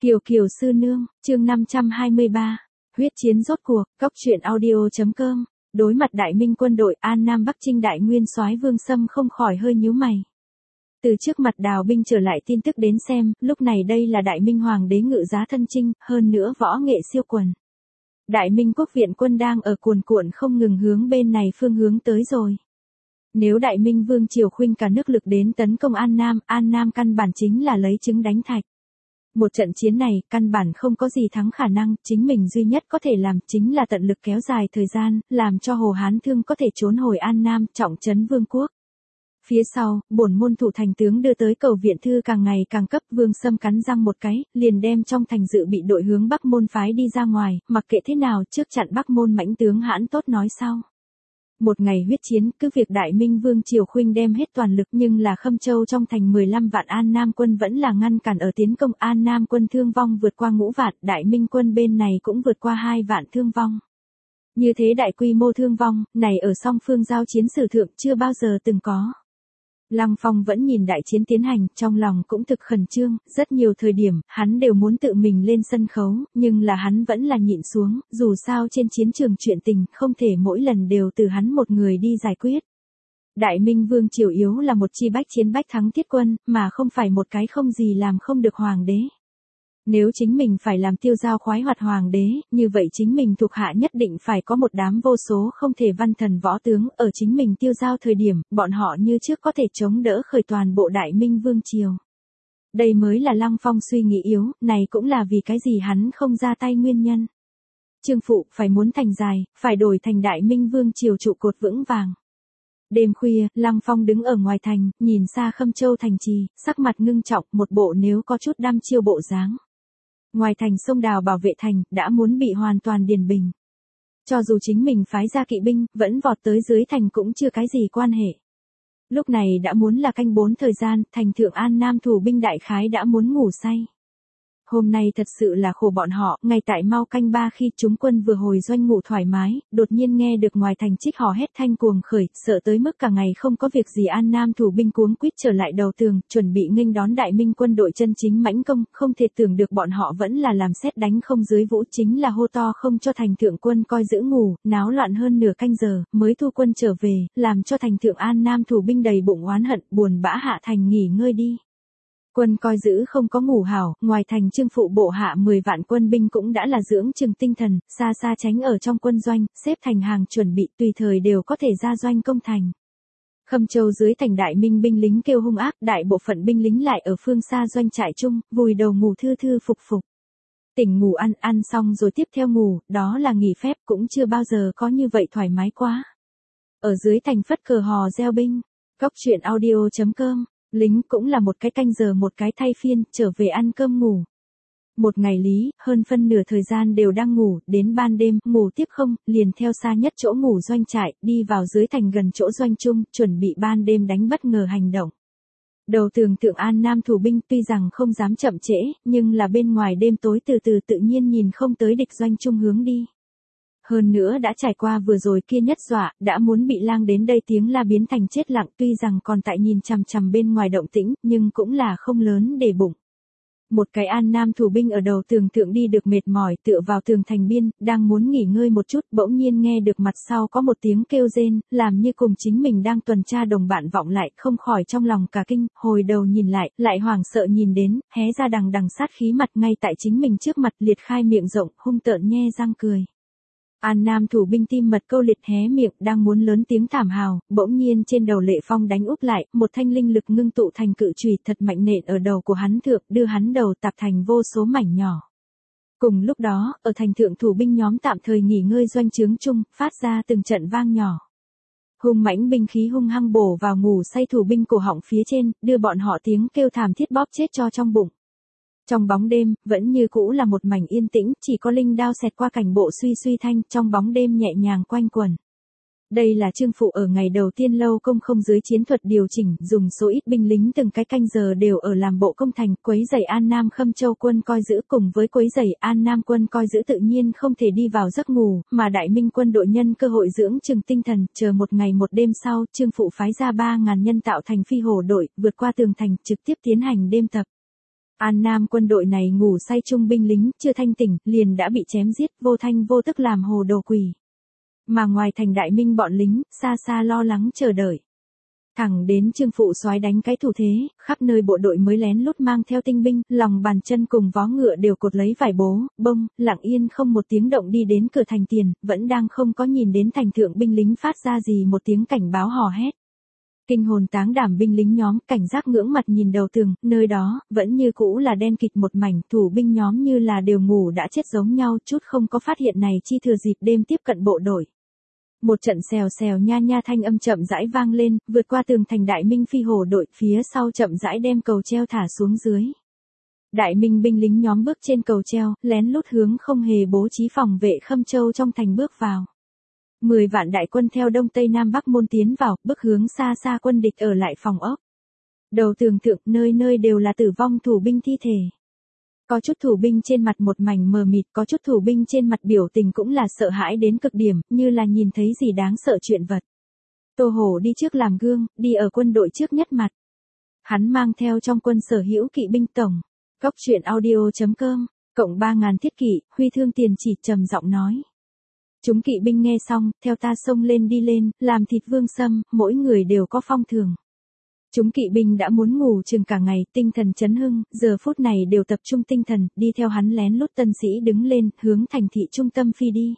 Kiều Kiều sư nương, chương 523. Huyết chiến rốt cuộc, cóc truyện audio.com. Đối mặt Đại Minh quân đội, An Nam Bắc Chinh đại nguyên soái Vương Sâm không khỏi hơi nhíu mày. Từ trước mặt đào binh trở lại tin tức đến xem, lúc này đây là Đại Minh hoàng đế ngự giá thân chinh, hơn nữa võ nghệ siêu quần. Đại Minh quốc viện quân đang ở cuồn cuộn không ngừng hướng bên này phương hướng tới rồi. Nếu Đại Minh vương triều khuynh cả nước lực đến tấn công An Nam căn bản chính là lấy trứng đánh thạch. Một trận chiến này, căn bản không có gì thắng khả năng, chính mình duy nhất có thể làm chính là tận lực kéo dài thời gian, làm cho Hồ Hán Thương có thể trốn hồi An Nam, trọng trấn vương quốc. Phía sau, bổn môn thủ thành tướng đưa tới cầu viện thư càng ngày càng cấp, Vương Sâm cắn răng một cái, liền đem trong thành dự bị đội hướng Bắc môn phái đi ra ngoài, mặc kệ thế nào trước chặn Bắc môn mãnh tướng hãn tốt nói sau. Một ngày huyết chiến, cứ việc Đại Minh vương triều khuynh đem hết toàn lực nhưng là Khâm Châu trong thành 15 vạn An Nam quân vẫn là ngăn cản ở tiến công, An Nam quân thương vong vượt qua ngũ vạn, Đại Minh quân bên này cũng vượt qua 2 vạn thương vong. Như thế đại quy mô thương vong, này ở song phương giao chiến sử thượng chưa bao giờ từng có. Lăng Phong vẫn nhìn đại chiến tiến hành, trong lòng cũng thực khẩn trương, rất nhiều thời điểm, hắn đều muốn tự mình lên sân khấu, nhưng là hắn vẫn là nhịn xuống, dù sao trên chiến trường chuyện tình, không thể mỗi lần đều từ hắn một người đi giải quyết. Đại Minh vương triều yếu là một chi bách chiến bách thắng thiết quân, mà không phải một cái không gì làm không được hoàng đế. Nếu chính mình phải làm tiêu dao khoái hoạt hoàng đế, như vậy chính mình thuộc hạ nhất định phải có một đám vô số không thể văn thần võ tướng, ở chính mình tiêu dao thời điểm, bọn họ như trước có thể chống đỡ khởi toàn bộ Đại Minh vương triều. Đây mới là Lăng Phong suy nghĩ yếu, này cũng là vì cái gì hắn không ra tay nguyên nhân. Trương phụ phải muốn thành dài, phải đổi thành Đại Minh vương triều trụ cột vững vàng. Đêm khuya, Lăng Phong đứng ở ngoài thành, nhìn xa Khâm Châu thành trì, sắc mặt ngưng trọng, một bộ nếu có chút đăm chiêu bộ dáng. Ngoài thành sông đào bảo vệ thành, đã muốn bị hoàn toàn điền bình. Cho dù chính mình phái ra kỵ binh, vẫn vọt tới dưới thành cũng chưa cái gì quan hệ. Lúc này đã muốn là canh 4 thời gian, thành thượng An Nam thủ binh đại khái đã muốn ngủ say. Hôm nay thật sự là khổ bọn họ, ngay tại mau canh 3 khi chúng quân vừa hồi doanh ngủ thoải mái, đột nhiên nghe được ngoài thành trích hò hét thanh cuồng khởi, sợ tới mức cả ngày không có việc gì. An Nam thủ binh cuống quýt trở lại đầu tường, chuẩn bị nghênh đón Đại Minh quân đội chân chính mãnh công, không thể tưởng được bọn họ vẫn là làm sét đánh không dưới vũ, chính là hô to không cho thành thượng quân coi giữ ngủ, náo loạn hơn nửa canh giờ, mới thu quân trở về, làm cho thành thượng An Nam thủ binh đầy bụng oán hận, buồn bã hạ thành nghỉ ngơi đi. Quân coi giữ không có ngủ hảo, ngoài thành Trương phụ bộ hạ 10 vạn quân binh cũng đã là dưỡng chừng tinh thần, xa xa tránh ở trong quân doanh, xếp thành hàng chuẩn bị tùy thời đều có thể ra doanh công thành. Khâm Châu dưới thành Đại Minh binh lính kêu hung ác, đại bộ phận binh lính lại ở phương xa doanh trại chung, vùi đầu ngủ thư thư phục phục. Tỉnh ngủ ăn xong rồi tiếp theo ngủ, đó là nghỉ phép, cũng chưa bao giờ có như vậy thoải mái quá. Ở dưới thành phất cờ hò reo binh, cóc truyện audio.com. Lính cũng là một cái canh giờ một cái thay phiên, trở về ăn cơm ngủ. Một ngày lý, hơn phân nửa thời gian đều đang ngủ, đến ban đêm, ngủ tiếp không, liền theo xa nhất chỗ ngủ doanh trại, đi vào dưới thành gần chỗ doanh chung, chuẩn bị ban đêm đánh bất ngờ hành động. Đầu tường thượng An Nam thủ binh tuy rằng không dám chậm trễ, nhưng là bên ngoài đêm tối từ từ tự nhiên nhìn không tới địch doanh chung hướng đi. Hơn nữa đã trải qua vừa rồi kia nhất dọa, đã muốn bị lang đến đây tiếng la biến thành chết lặng, tuy rằng còn tại nhìn chằm chằm bên ngoài động tĩnh, nhưng cũng là không lớn để bụng. Một cái An Nam thủ binh ở đầu tường thượng đi được mệt mỏi tựa vào tường thành biên, đang muốn nghỉ ngơi một chút, bỗng nhiên nghe được mặt sau có một tiếng kêu rên, làm như cùng chính mình đang tuần tra đồng bạn vọng lại, không khỏi trong lòng cả kinh, hồi đầu nhìn lại hoảng sợ nhìn đến, hé ra đằng sát khí mặt ngay tại chính mình trước mặt, liệt khai miệng rộng, hung tợn nhe răng cười. An Nam thủ binh tim mật câu liệt hé miệng, đang muốn lớn tiếng thảm hào, bỗng nhiên trên đầu Lệ Phong đánh úp lại, một thanh linh lực ngưng tụ thành cự chùy thật mạnh nện ở đầu của hắn thượng, đưa hắn đầu tạp thành vô số mảnh nhỏ. Cùng lúc đó, ở thành thượng thủ binh nhóm tạm thời nghỉ ngơi doanh trướng chung, phát ra từng trận vang nhỏ. Hung mãnh binh khí hung hăng bổ vào ngủ say thủ binh cổ họng phía trên, đưa bọn họ tiếng kêu thảm thiết bóp chết cho trong bụng. Trong bóng đêm, vẫn như cũ là một mảnh yên tĩnh, chỉ có linh đao xẹt qua cảnh bộ suy suy thanh, trong bóng đêm nhẹ nhàng quanh quẩn. Đây là Trương phụ ở ngày đầu tiên lâu công không dưới chiến thuật điều chỉnh, dùng số ít binh lính từng cái canh giờ đều ở làm bộ công thành, quấy rầy An Nam Khâm Châu quân coi giữ, cùng với quấy rầy An Nam quân coi giữ tự nhiên không thể đi vào giấc ngủ, mà Đại Minh quân đội nhân cơ hội dưỡng chừng tinh thần, chờ một ngày một đêm sau, Trương phụ phái ra 3.000 nhân tạo thành phi hổ đội, vượt qua tường thành, trực tiếp tiến hành đêm tập. An Nam quân đội này ngủ say chung binh lính, chưa thanh tỉnh, liền đã bị chém giết, vô thanh vô tức làm hồ đồ quỷ. Mà ngoài thành Đại Minh bọn lính, xa xa lo lắng chờ đợi. Thẳng đến Trương phụ soái đánh cái thủ thế, khắp nơi bộ đội mới lén lút mang theo tinh binh, lòng bàn chân cùng vó ngựa đều cột lấy vải bố, bông, lặng yên không một tiếng động đi đến cửa thành tiền, vẫn đang không có nhìn đến thành thượng binh lính phát ra gì một tiếng cảnh báo hò hét. Kinh hồn táng đảm binh lính nhóm, cảnh giác ngưỡng mặt nhìn đầu tường, nơi đó, vẫn như cũ là đen kịt một mảnh, thủ binh nhóm như là đều ngủ đã chết giống nhau, chút không có phát hiện này chi thừa dịp đêm tiếp cận bộ đội. Một trận xèo xèo nha nha thanh âm chậm rãi vang lên, vượt qua tường thành Đại Minh phi hổ đội, phía sau chậm rãi đem cầu treo thả xuống dưới. Đại Minh binh lính nhóm bước trên cầu treo, lén lút hướng không hề bố trí phòng vệ Khâm Châu trong thành bước vào. 10 vạn đại quân theo đông tây nam bắc môn tiến vào, bước hướng xa xa quân địch ở lại phòng ốc. Đầu tường thượng, nơi nơi đều là tử vong thủ binh thi thể. Có chút thủ binh trên mặt một mảnh mờ mịt, có chút thủ binh trên mặt biểu tình cũng là sợ hãi đến cực điểm, như là nhìn thấy gì đáng sợ chuyện vật. Tô Hổ đi trước làm gương, đi ở quân đội trước nhất mặt. Hắn mang theo trong quân sở hữu kỵ binh tổng. Góc truyện audio.com, cộng 3.000 thiết kỵ, Huy Thương Tiền chỉ trầm giọng nói. Chúng kỵ binh nghe xong, theo ta xông lên đi lên, làm thịt Vương Sâm, mỗi người đều có phong thường. Chúng kỵ binh đã muốn ngủ chừng cả ngày, tinh thần chấn hưng, giờ phút này đều tập trung tinh thần, đi theo hắn lén lút tân sĩ đứng lên, hướng thành thị trung tâm phi đi.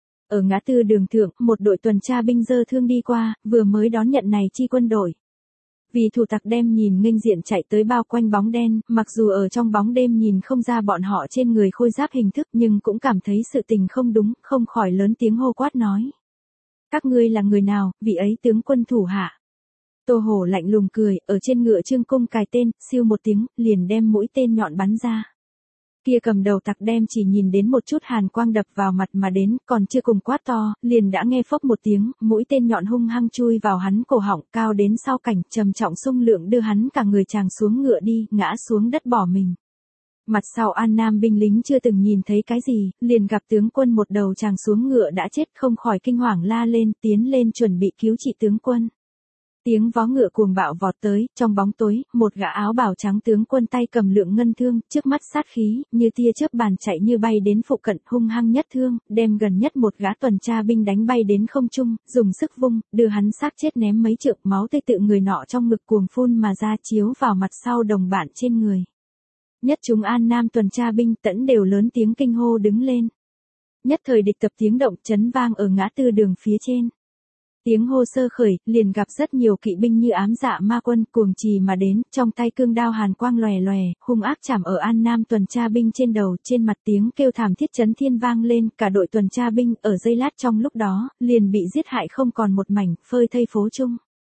Ở ngã tư đường thượng, một đội tuần tra binh dơ thương đi qua, vừa mới đón nhận này chi quân đội. Vì thủ tặc đem nhìn nghênh diện chạy tới bao quanh bóng đen, mặc dù ở trong bóng đêm nhìn không ra bọn họ trên người khôi giáp hình thức nhưng cũng cảm thấy sự tình không đúng, không khỏi lớn tiếng hô quát nói. Các ngươi là người nào, vị ấy tướng quân thủ hạ. Tô Hổ lạnh lùng cười, ở trên ngựa Trương Cung cài tên, siêu một tiếng, liền đem mũi tên nhọn bắn ra. Kia cầm đầu tặc đem chỉ nhìn đến một chút hàn quang đập vào mặt mà đến, còn chưa cùng quát to, liền đã nghe phốc một tiếng, mũi tên nhọn hung hăng chui vào hắn cổ họng, cao đến sau cảnh, trầm trọng xung lượng đưa hắn cả người tràng xuống ngựa đi, ngã xuống đất bỏ mình. Mặt sau An Nam binh lính chưa từng nhìn thấy cái gì, liền gặp tướng quân một đầu tràng xuống ngựa đã chết, không khỏi kinh hoàng la lên, tiến lên chuẩn bị cứu trị tướng quân. Tiếng vó ngựa cuồng bạo vọt tới, trong bóng tối, một gã áo bào trắng tướng quân tay cầm lượng ngân thương, trước mắt sát khí, như tia chớp bàn chạy như bay đến phụ cận, hung hăng nhất thương, đem gần nhất một gã tuần tra binh đánh bay đến không trung, dùng sức vung, đưa hắn xác chết ném mấy trượng, máu tươi tự người nọ trong ngực cuồng phun mà ra chiếu vào mặt sau đồng bạn trên người. Nhất chúng An Nam tuần tra binh tẫn đều lớn tiếng kinh hô đứng lên. Nhất thời địch tập tiếng động chấn vang ở ngã tư đường phía trên. Tiếng hô sơ khởi, liền gặp rất nhiều kỵ binh như ám dạ ma quân cuồng trì mà đến, trong tay cương đao hàn quang lòe lòe, hung ác chạm ở An Nam tuần tra binh trên đầu, trên mặt tiếng kêu thảm thiết chấn thiên vang lên, cả đội tuần tra binh ở giây lát trong lúc đó, liền bị giết hại không còn một mảnh, phơi thây phố chung.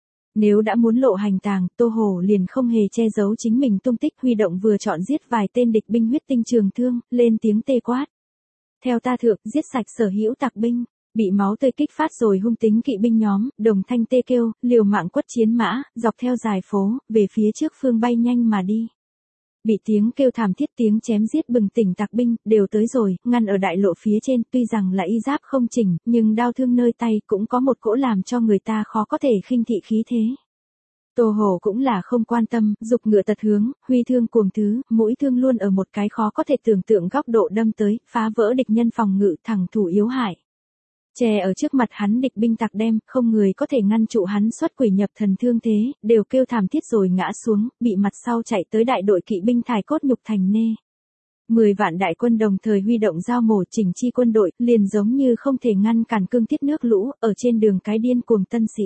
Nếu đã muốn lộ hành tàng, Tô Hổ liền không hề che giấu chính mình tung tích, huy động vừa chọn giết vài tên địch binh huyết tinh trường thương, lên tiếng tê quát. Theo ta thượng, giết sạch sở hữu tặc binh. Bị máu tươi kích phát rồi hung tính kỵ binh nhóm, đồng thanh tê kêu, liều mạng quất chiến mã, dọc theo dài phố, về phía trước phương bay nhanh mà đi. Bị tiếng kêu thảm thiết tiếng chém giết bừng tỉnh tặc binh, đều tới rồi, ngăn ở đại lộ phía trên, tuy rằng là y giáp không chỉnh, nhưng đao thương nơi tay cũng có một cỗ làm cho người ta khó có thể khinh thị khí thế. Tô Hổ cũng là không quan tâm, dục ngựa tật hướng, huy thương cuồng thứ, mũi thương luôn ở một cái khó có thể tưởng tượng góc độ đâm tới, phá vỡ địch nhân phòng ngự thẳng thủ yếu hại. Che ở trước mặt hắn địch binh tặc đem, không người có thể ngăn trụ hắn xuất quỷ nhập thần thương thế, đều kêu thảm thiết rồi ngã xuống, bị mặt sau chạy tới đại đội kỵ binh thải cốt nhục thành nê. 10 vạn đại quân đồng thời huy động dao mổ chỉnh chi quân đội, liền giống như không thể ngăn cản cương thiết nước lũ, ở trên đường cái điên cuồng tân sĩ.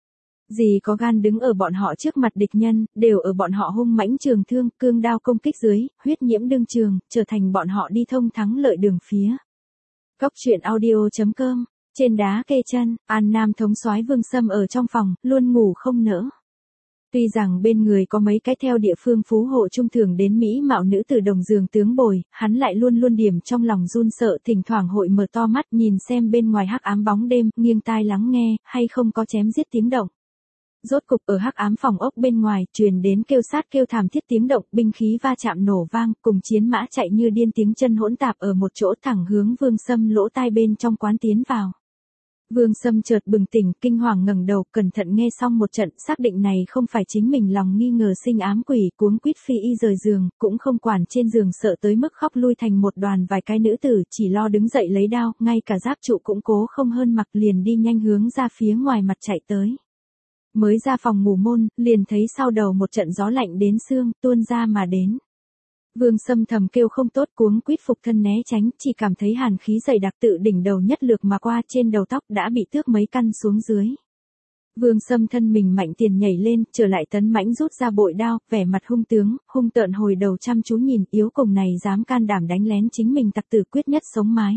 Gì có gan đứng ở bọn họ trước mặt địch nhân, đều ở bọn họ hung mãnh trường thương, cương đao công kích dưới, huyết nhiễm đương trường, trở thành bọn họ đi thông thắng lợi đường phía. Góc truyện audio.com, trên đá kê chân, An Nam thống soái Vương Sâm ở trong phòng, luôn ngủ không nỡ. Tuy rằng bên người có mấy cái theo địa phương phú hộ trung thường đến Mỹ mạo nữ từ đồng giường tướng bồi, hắn lại luôn luôn điểm trong lòng run sợ, thỉnh thoảng hội mở to mắt nhìn xem bên ngoài hắc ám bóng đêm, nghiêng tai lắng nghe, hay không có chém giết tiếng động. Rốt cục ở hắc ám phòng ốc bên ngoài, truyền đến kêu sát kêu thảm thiết tiếng động, binh khí va chạm nổ vang, cùng chiến mã chạy như điên tiếng chân hỗn tạp ở một chỗ thẳng hướng Vương Sâm lỗ tai bên trong quán tiến vào. Vương Sâm chợt bừng tỉnh, kinh hoàng ngẩng đầu, cẩn thận nghe xong một trận, xác định này không phải chính mình lòng nghi ngờ sinh ám quỷ, cuống quýt phi y rời giường, cũng không quản trên giường sợ tới mức khóc lui thành một đoàn vài cái nữ tử, chỉ lo đứng dậy lấy đao, ngay cả giáp trụ cũng cố không hơn mặc liền đi nhanh hướng ra phía ngoài mặt chạy tới. Mới ra phòng ngủ môn, liền thấy sau đầu một trận gió lạnh đến xương, tuôn ra mà đến. Vương Sâm thầm kêu không tốt, cuống quýt phục thân né tránh, chỉ cảm thấy hàn khí dày đặc tự đỉnh đầu nhất lược mà qua, trên đầu tóc đã bị tước mấy căn xuống dưới. Vương Sâm thân mình mạnh tiền nhảy lên, trở lại tấn mãnh rút ra bội đao, vẻ mặt hung tướng, hung tợn hồi đầu chăm chú nhìn, yếu cùng này dám can đảm đánh lén chính mình tặc tử quyết nhất sống mái.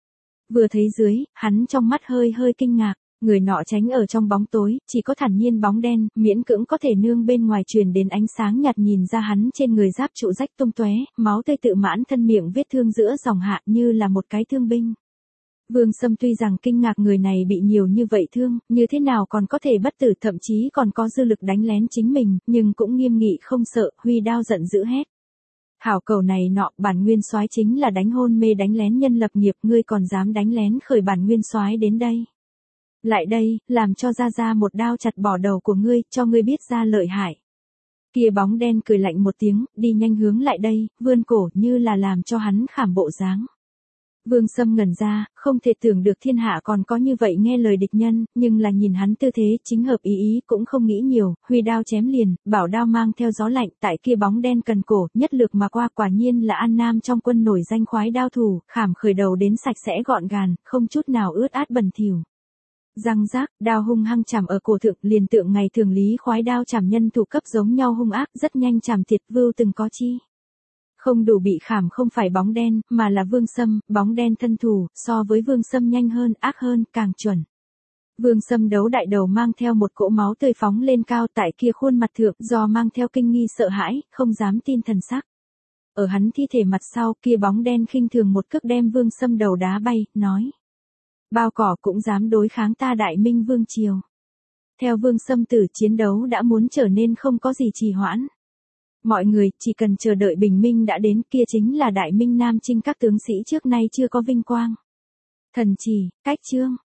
Vừa thấy dưới, hắn trong mắt hơi hơi kinh ngạc. Người nọ tránh ở trong bóng tối, chỉ có thản nhiên bóng đen, miễn cưỡng có thể nương bên ngoài truyền đến ánh sáng nhạt, nhìn ra hắn trên người giáp trụ rách tung tóe, máu tươi tự mãn thân, miệng vết thương giữa dòng hạ như là một cái thương binh. Vương Sâm tuy rằng kinh ngạc người này bị nhiều như vậy thương, như thế nào còn có thể bất tử, thậm chí còn có dư lực đánh lén chính mình, nhưng cũng nghiêm nghị không sợ, huy đao giận dữ hét. Hảo cầu này nọ, bản nguyên soái chính là đánh hôn mê đánh lén nhân lập nghiệp, ngươi còn dám đánh lén khởi bản nguyên soái đến đây. Lại đây, làm cho ra một đao chặt bỏ đầu của ngươi, cho ngươi biết ra lợi hại. Kia bóng đen cười lạnh một tiếng, đi nhanh hướng lại đây, vươn cổ như là làm cho hắn khảm bộ dáng. Vương Sâm ngẩn ra, không thể tưởng được thiên hạ còn có như vậy nghe lời địch nhân, nhưng là nhìn hắn tư thế chính hợp ý cũng không nghĩ nhiều, huy đao chém liền, bảo đao mang theo gió lạnh, tại kia bóng đen cần cổ, nhất lược mà qua, quả nhiên là An Nam trong quân nổi danh khoái đao thủ, khảm khởi đầu đến sạch sẽ gọn gàng, không chút nào ướt át bẩn thỉu. Răng rác, đao hung hăng chạm ở cổ thượng, liền tượng ngày thường lý khoái đao chạm nhân thủ cấp giống nhau hung ác, rất nhanh chạm thiệt vưu từng có chi. Không đủ bị khảm không phải bóng đen, mà là Vương Sâm, bóng đen thân thủ, so với Vương Sâm nhanh hơn, ác hơn, càng chuẩn. Vương Sâm đấu đại đầu mang theo một cỗ máu tươi phóng lên cao, tại kia khuôn mặt thượng, do mang theo kinh nghi sợ hãi, không dám tin thần sắc. Ở hắn thi thể mặt sau, kia bóng đen khinh thường một cước đem Vương Sâm đầu đá bay, nói. Bao cỏ cũng dám đối kháng ta Đại Minh Vương Triều. Theo Vương Sâm tử, chiến đấu đã muốn trở nên không có gì trì hoãn. Mọi người chỉ cần chờ đợi bình minh đã đến, kia chính là Đại Minh Nam Chinh các tướng sĩ trước nay chưa có vinh quang. Thần chỉ, cách chương.